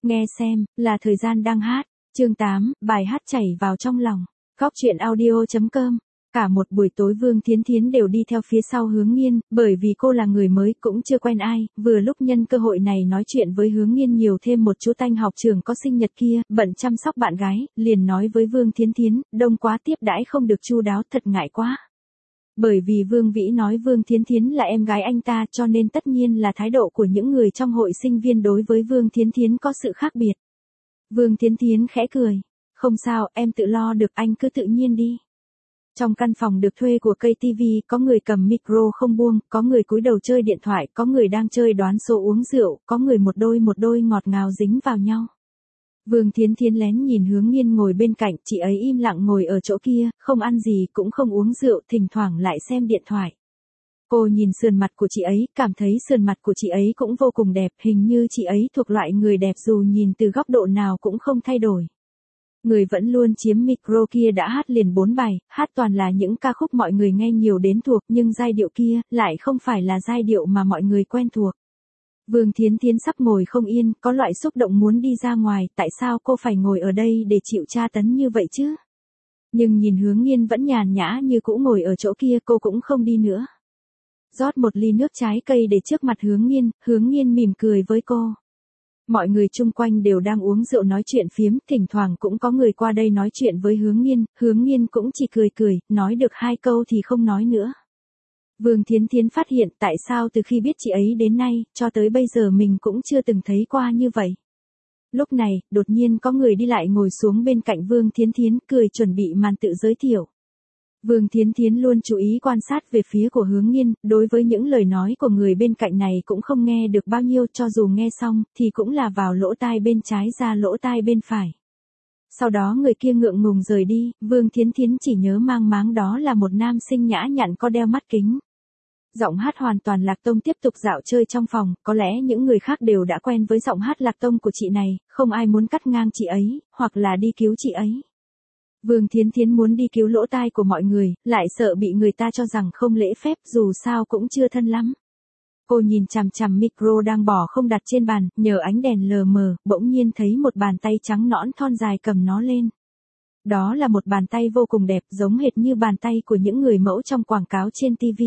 Nghe xem, là thời gian đang hát. Chương 8, bài hát chảy vào trong lòng. Góc truyện audio.com. Cả một buổi tối Vương Thiến Thiến đều đi theo phía sau Hướng Nghiên, bởi vì cô là người mới cũng chưa quen ai, vừa lúc nhân cơ hội này nói chuyện với Hướng Nghiên nhiều thêm một chú Tanh học trường có sinh nhật kia, bận chăm sóc bạn gái, liền nói với Vương Thiến Thiến, đông quá tiếp đãi không được chu đáo thật ngại quá. Bởi vì Vương Vĩ nói Vương Thiến Thiến là em gái anh ta cho nên tất nhiên là thái độ của những người trong hội sinh viên đối với Vương Thiến Thiến có sự khác biệt. Vương Thiến Thiến khẽ cười. Không sao, em tự lo được, anh cứ tự nhiên đi. Trong căn phòng được thuê của cây TV, có người cầm micro không buông, có người cúi đầu chơi điện thoại, có người đang chơi đoán số uống rượu, có người một đôi ngọt ngào dính vào nhau. Vương Thiến Thiến lén nhìn Hướng Nghiên ngồi bên cạnh, chị ấy im lặng ngồi ở chỗ kia, không ăn gì cũng không uống rượu, thỉnh thoảng lại xem điện thoại. Cô nhìn sườn mặt của chị ấy, cảm thấy sườn mặt của chị ấy cũng vô cùng đẹp, hình như chị ấy thuộc loại người đẹp dù nhìn từ góc độ nào cũng không thay đổi. Người vẫn luôn chiếm micro kia đã hát liền 4 bài, hát toàn là những ca khúc mọi người nghe nhiều đến thuộc, nhưng giai điệu kia lại không phải là giai điệu mà mọi người quen thuộc. Vương Thiến Thiến sắp ngồi không yên, có loại xúc động muốn đi ra ngoài, tại sao cô phải ngồi ở đây để chịu tra tấn như vậy chứ? Nhưng nhìn Hướng Nghiên vẫn nhàn nhã như cũ ngồi ở chỗ kia, cô cũng không đi nữa. Rót một ly nước trái cây để trước mặt Hướng Nghiên mỉm cười với cô. Mọi người chung quanh đều đang uống rượu nói chuyện phiếm, thỉnh thoảng cũng có người qua đây nói chuyện với Hướng Nghiên cũng chỉ cười, nói được 2 câu thì không nói nữa. Vương Thiến Thiến phát hiện tại sao từ khi biết chị ấy đến nay, cho tới bây giờ mình cũng chưa từng thấy qua như vậy. Lúc này, đột nhiên có người đi lại ngồi xuống bên cạnh Vương Thiến Thiến, cười chuẩn bị màn tự giới thiệu. Vương Thiến Thiến luôn chú ý quan sát về phía của Hướng Nghiên, đối với những lời nói của người bên cạnh này cũng không nghe được bao nhiêu, cho dù nghe xong, thì cũng là vào lỗ tai bên trái ra lỗ tai bên phải. Sau đó người kia ngượng ngùng rời đi, Vương Thiến Thiến chỉ nhớ mang máng đó là một nam sinh nhã nhặn có đeo mắt kính. Giọng hát hoàn toàn lạc tông tiếp tục dạo chơi trong phòng, có lẽ những người khác đều đã quen với giọng hát lạc tông của chị này, không ai muốn cắt ngang chị ấy, hoặc là đi cứu chị ấy. Vương Thiến Thiến muốn đi cứu lỗ tai của mọi người, lại sợ bị người ta cho rằng không lễ phép, dù sao cũng chưa thân lắm. Cô nhìn chằm chằm micro đang bỏ không đặt trên bàn, nhờ ánh đèn lờ mờ, bỗng nhiên thấy một bàn tay trắng nõn thon dài cầm nó lên. Đó là một bàn tay vô cùng đẹp, giống hệt như bàn tay của những người mẫu trong quảng cáo trên TV.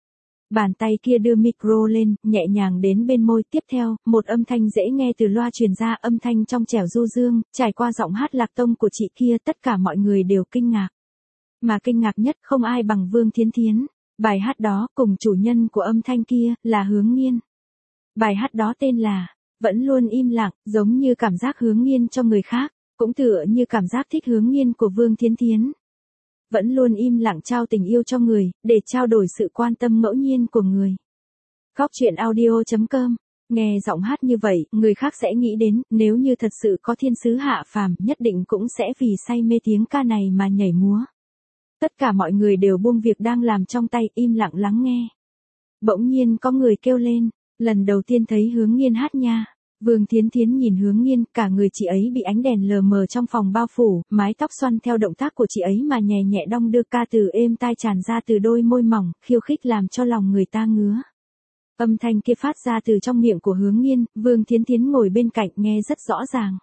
Bàn tay kia đưa micro lên, nhẹ nhàng đến bên môi, tiếp theo, một âm thanh dễ nghe từ loa truyền ra, âm thanh trong trẻo du dương, trải qua giọng hát lạc tông của chị kia, tất cả mọi người đều kinh ngạc. Mà kinh ngạc nhất không ai bằng Vương Thiến Thiến. Bài hát đó, cùng chủ nhân của âm thanh kia, là Hướng Nghiên. Bài hát đó tên là, Vẫn Luôn Im Lặng, giống như cảm giác Hướng Nghiên cho người khác, cũng tựa như cảm giác thích Hướng Nghiên của Vương Thiến Thiến. Vẫn luôn im lặng trao tình yêu cho người, để trao đổi sự quan tâm ngẫu nhiên của người. Góc truyện audio.com. Nghe giọng hát như vậy, người khác sẽ nghĩ đến, nếu như thật sự có thiên sứ hạ phàm, nhất định cũng sẽ vì say mê tiếng ca này mà nhảy múa. Tất cả mọi người đều buông việc đang làm trong tay, im lặng lắng nghe. Bỗng nhiên có người kêu lên, lần đầu tiên thấy Hướng Nghiên hát nha. Vương Thiến Thiến nhìn Hướng Nghiên, cả người chị ấy bị ánh đèn lờ mờ trong phòng bao phủ, mái tóc xoăn theo động tác của chị ấy mà nhẹ nhẹ đong đưa, ca từ êm tai tràn ra từ đôi môi mỏng, khiêu khích làm cho lòng người ta ngứa. Âm thanh kia phát ra từ trong miệng của Hướng Nghiên, Vương Thiến Thiến ngồi bên cạnh nghe rất rõ ràng.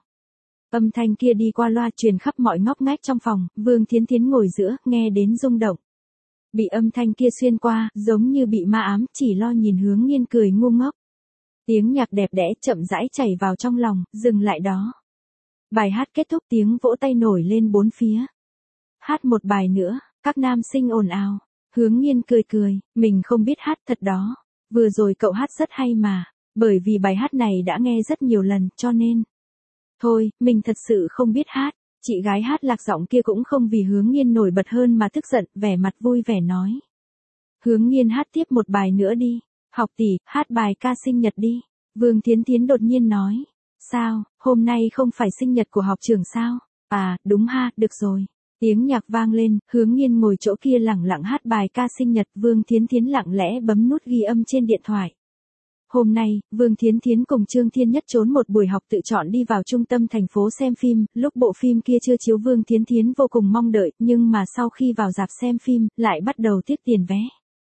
Âm thanh kia đi qua loa truyền khắp mọi ngóc ngách trong phòng, Vương Thiến Thiến ngồi giữa, nghe đến rung động. Bị âm thanh kia xuyên qua, giống như bị ma ám, chỉ lo nhìn Hướng Nghiên cười ngu ngốc. Tiếng nhạc đẹp đẽ chậm rãi chảy vào trong lòng, dừng lại đó. Bài hát kết thúc, tiếng vỗ tay nổi lên bốn phía. Hát một bài nữa, các nam sinh ồn ào. Hướng Nghiên cười, mình không biết hát thật đó. Vừa rồi cậu hát rất hay mà, bởi vì bài hát này đã nghe rất nhiều lần, cho nên. Thôi, mình thật sự không biết hát. Chị gái hát lạc giọng kia cũng không vì Hướng Nghiên nổi bật hơn mà tức giận, vẻ mặt vui vẻ nói. Hướng Nghiên hát tiếp một bài nữa đi. Học tỷ, hát bài ca sinh nhật đi. Vương Thiến Thiến đột nhiên nói. Sao, hôm nay không phải sinh nhật của học trưởng sao? À, đúng ha, được rồi. Tiếng nhạc vang lên, Hướng Nghiên ngồi chỗ kia lẳng lặng hát bài ca sinh nhật, Vương Thiến Thiến lặng lẽ bấm nút ghi âm trên điện thoại. Hôm nay, Vương Thiến Thiến cùng Trương Thiên Nhất trốn một buổi học tự chọn đi vào trung tâm thành phố xem phim, lúc bộ phim kia chưa chiếu Vương Thiến Thiến vô cùng mong đợi, nhưng mà sau khi vào rạp xem phim, lại bắt đầu tiếc tiền vé.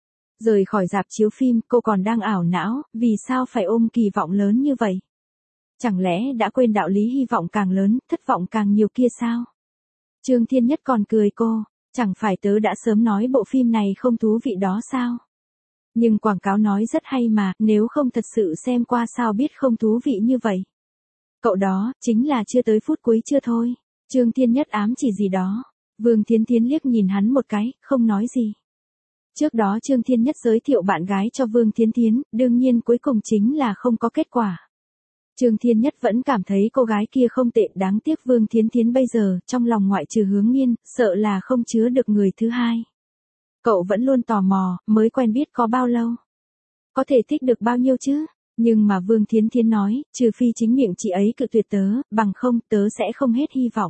Rời khỏi rạp chiếu phim, cô còn đang ảo não, vì sao phải ôm kỳ vọng lớn như vậy? Chẳng lẽ đã quên đạo lý hy vọng càng lớn, thất vọng càng nhiều kia sao? Trương Thiên Nhất còn cười cô, chẳng phải tớ đã sớm nói bộ phim này không thú vị đó sao? Nhưng quảng cáo nói rất hay mà, nếu không thật sự xem qua sao biết không thú vị như vậy. Cậu đó, chính là chưa tới phút cuối chưa thôi. Trương Thiên Nhất ám chỉ gì đó. Vương Thiến Thiến liếc nhìn hắn một cái, không nói gì. Trước đó Trương Thiên Nhất giới thiệu bạn gái cho Vương Thiến Thiến, đương nhiên cuối cùng chính là không có kết quả. Trương Thiên Nhất vẫn cảm thấy cô gái kia không tệ, đáng tiếc Vương Thiến Thiến bây giờ, trong lòng ngoại trừ Hướng Nghiên, sợ là không chứa được người thứ hai. Cậu vẫn luôn tò mò, mới quen biết có bao lâu? Có thể thích được bao nhiêu chứ? Nhưng mà Vương Thiến Thiến nói, trừ phi chính miệng chị ấy cự tuyệt tớ, bằng không tớ sẽ không hết hy vọng.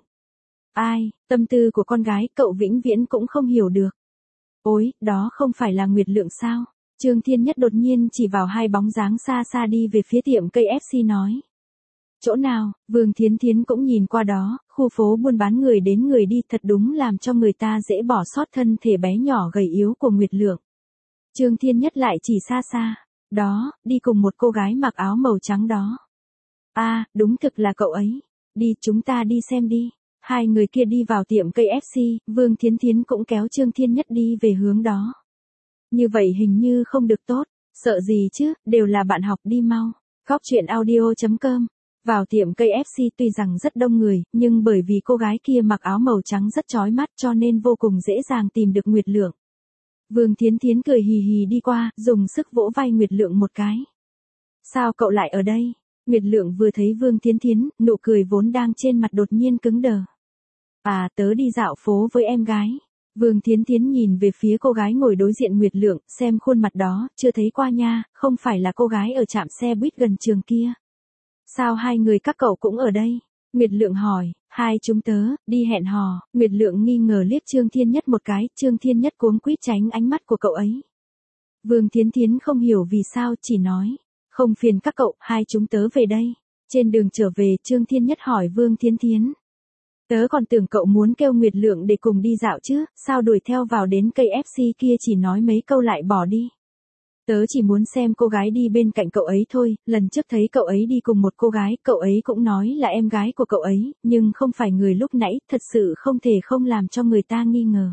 Ai, tâm tư của con gái cậu vĩnh viễn cũng không hiểu được. Ôi, đó không phải là Nguyệt Lượng sao? Trương Thiên Nhất đột nhiên chỉ vào hai bóng dáng xa xa đi về phía tiệm cây FC nói. Chỗ nào? Vương Thiến Thiến cũng nhìn qua đó, khu phố buôn bán người đến người đi thật đúng làm cho người ta dễ bỏ sót thân thể bé nhỏ gầy yếu của Nguyệt Lượng. Trương Thiên Nhất lại chỉ xa xa. Đó, đi cùng một cô gái mặc áo màu trắng đó. À, đúng thực là cậu ấy. Đi, chúng ta đi xem đi. Hai người kia đi vào tiệm cây FC, Vương Thiến Thiến cũng kéo Trương Thiên Nhất đi về hướng đó. Như vậy hình như không được tốt, sợ gì chứ, đều là bạn học, đi mau. Góc truyện audio.com. Vào tiệm cây FC tuy rằng rất đông người, nhưng bởi vì cô gái kia mặc áo màu trắng rất chói mắt cho nên vô cùng dễ dàng tìm được Nguyệt Lượng. Vương Thiến Thiến cười hì hì đi qua, dùng sức vỗ vai Nguyệt Lượng một cái. Sao cậu lại ở đây? Nguyệt Lượng vừa thấy Vương Thiến Thiến, nụ cười vốn đang trên mặt đột nhiên cứng đờ. À, tớ đi dạo phố với em gái. Vương Thiến Thiến nhìn về phía cô gái ngồi đối diện Nguyệt Lượng, xem khuôn mặt đó, chưa thấy qua nha, không phải là cô gái ở trạm xe buýt gần trường kia. Sao hai người các cậu cũng ở đây? Nguyệt Lượng hỏi, hai chúng tớ, đi hẹn hò. Nguyệt Lượng nghi ngờ liếc Trương Thiên Nhất một cái, Trương Thiên Nhất cuống quýt tránh ánh mắt của cậu ấy. Vương Thiến Thiến không hiểu vì sao, chỉ nói, không phiền các cậu, hai chúng tớ về đây. Trên đường trở về, Trương Thiên Nhất hỏi Vương Thiến Thiến. Tớ còn tưởng cậu muốn kêu Nguyệt Lượng để cùng đi dạo chứ, sao đuổi theo vào đến cây FC kia chỉ nói mấy câu lại bỏ đi. Tớ chỉ muốn xem cô gái đi bên cạnh cậu ấy thôi, lần trước thấy cậu ấy đi cùng một cô gái, cậu ấy cũng nói là em gái của cậu ấy, nhưng không phải người lúc nãy, thật sự không thể không làm cho người ta nghi ngờ.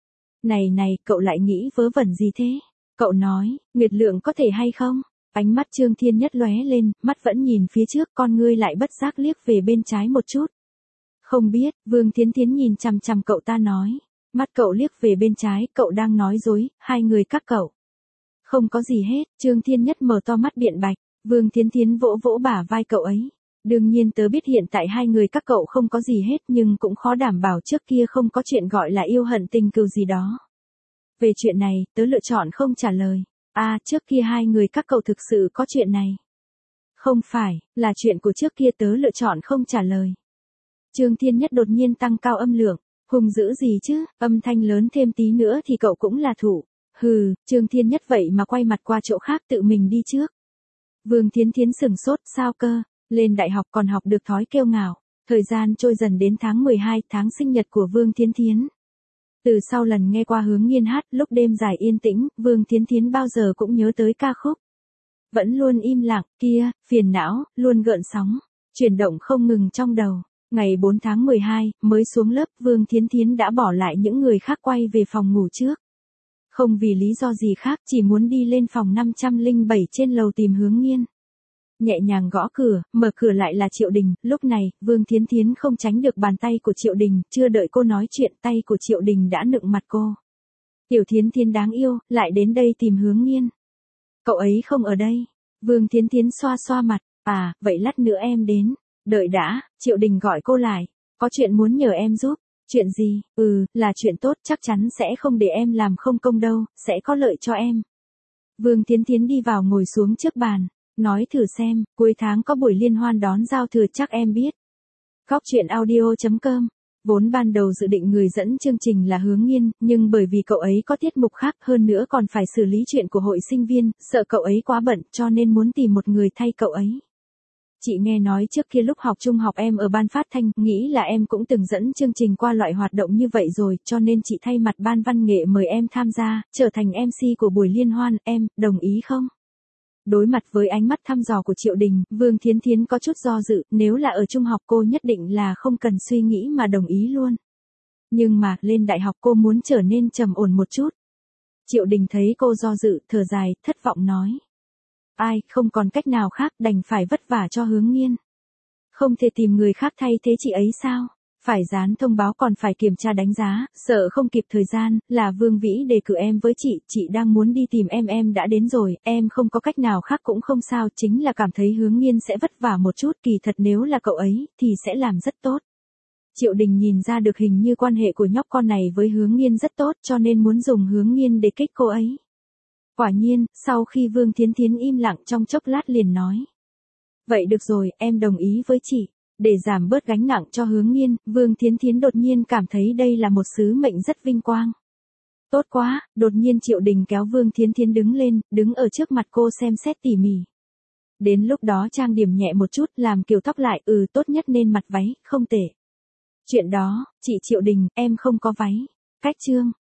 Này, cậu lại nghĩ vớ vẩn gì thế? Cậu nói, Nguyệt Lượng có thể hay không? Ánh mắt Trương Thiên Nhất lóe lên, mắt vẫn nhìn phía trước, con ngươi lại bất giác liếc về bên trái một chút. Không biết, Vương Thiến Thiến nhìn chằm chằm cậu ta nói. Mắt cậu liếc về bên trái, cậu đang nói dối, hai người các cậu. Không có gì hết, Trương Thiên Nhất mở to mắt biện bạch, Vương Thiến Thiến vỗ vỗ bả vai cậu ấy. Đương nhiên tớ biết hiện tại hai người các cậu không có gì hết nhưng cũng khó đảm bảo trước kia không có chuyện gọi là yêu hận tình cừu gì đó. Về chuyện này, tớ lựa chọn không trả lời. À, trước kia hai người các cậu thực sự có chuyện này. Không phải, là chuyện của trước kia tớ lựa chọn không trả lời. Trương Thiên Nhất đột nhiên tăng cao âm lượng, hùng dữ gì chứ, âm thanh lớn thêm tí nữa thì cậu cũng là thủ. Hừ, Trương Thiên Nhất vậy mà quay mặt qua chỗ khác tự mình đi trước. Vương Thiến Thiến sừng sốt, sao cơ, lên đại học còn học được thói kiêu ngạo. Thời gian trôi dần đến tháng 12, tháng sinh nhật của Vương Thiến Thiến. Từ sau lần nghe qua Hướng Nghiên hát, lúc đêm dài yên tĩnh, Vương Thiến Thiến bao giờ cũng nhớ tới ca khúc. Vẫn luôn im lặng, kia, phiền não, luôn gợn sóng, chuyển động không ngừng trong đầu. Ngày 4 tháng 12, mới xuống lớp, Vương Thiến Thiến đã bỏ lại những người khác quay về phòng ngủ trước. Không vì lý do gì khác, chỉ muốn đi lên phòng 507 trên lầu tìm Hướng Nghiên. Nhẹ nhàng gõ cửa, mở cửa lại là Triệu Đình, lúc này, Vương Thiến Thiến không tránh được bàn tay của Triệu Đình, chưa đợi cô nói chuyện, tay của Triệu Đình đã nựng mặt cô. Tiểu Thiến Thiến đáng yêu, lại đến đây tìm Hướng Nghiên. Cậu ấy không ở đây. Vương Thiến Thiến xoa xoa mặt, à, vậy lát nữa em đến. Đợi đã, Triệu Đình gọi cô lại, có chuyện muốn nhờ em giúp. Chuyện gì? Là chuyện tốt, chắc chắn sẽ không để em làm không công đâu, sẽ có lợi cho em. Vương Thiến Thiến đi vào ngồi xuống trước bàn, nói thử xem, cuối tháng có buổi liên hoan đón giao thừa chắc em biết. Góc truyện audio.com. Vốn ban đầu dự định người dẫn chương trình là Hướng Nghiên, nhưng bởi vì cậu ấy có tiết mục khác hơn nữa còn phải xử lý chuyện của hội sinh viên, sợ cậu ấy quá bận cho nên muốn tìm một người thay cậu ấy. Chị nghe nói trước kia lúc học trung học em ở ban phát thanh, nghĩ là em cũng từng dẫn chương trình qua loại hoạt động như vậy rồi, cho nên chị thay mặt ban văn nghệ mời em tham gia, trở thành MC của buổi liên hoan, em, đồng ý không? Đối mặt với ánh mắt thăm dò của Triệu Đình, Vương Thiến Thiến có chút do dự, nếu là ở trung học cô nhất định là không cần suy nghĩ mà đồng ý luôn. Nhưng mà, lên đại học cô muốn trở nên trầm ổn một chút. Triệu Đình thấy cô do dự, thở dài, thất vọng nói. Ai, không còn cách nào khác, đành phải vất vả cho Hướng Nghiên. Không thể tìm người khác thay thế chị ấy sao? Phải dán thông báo còn phải kiểm tra đánh giá, sợ không kịp thời gian, là Vương Vĩ đề cử em với chị đang muốn đi tìm em đã đến rồi, em không có cách nào khác cũng không sao, chính là cảm thấy Hướng Nghiên sẽ vất vả một chút, kỳ thật nếu là cậu ấy, thì sẽ làm rất tốt. Triệu Đình nhìn ra được hình như quan hệ của nhóc con này với Hướng Nghiên rất tốt cho nên muốn dùng Hướng Nghiên để kích cô ấy. Quả nhiên, sau khi Vương Thiến Thiến im lặng trong chốc lát liền nói. Vậy được rồi, em đồng ý với chị. Để giảm bớt gánh nặng cho Hướng Nghiên, Vương Thiến Thiến đột nhiên cảm thấy đây là một sứ mệnh rất vinh quang. Tốt quá, đột nhiên Triệu Đình kéo Vương Thiến Thiến đứng lên, đứng ở trước mặt cô xem xét tỉ mỉ. Đến lúc đó trang điểm nhẹ một chút, làm kiểu tóc lại, tốt nhất nên mặt váy, không tệ. Chuyện đó, chị Triệu Đình, em không có váy. Cách chương.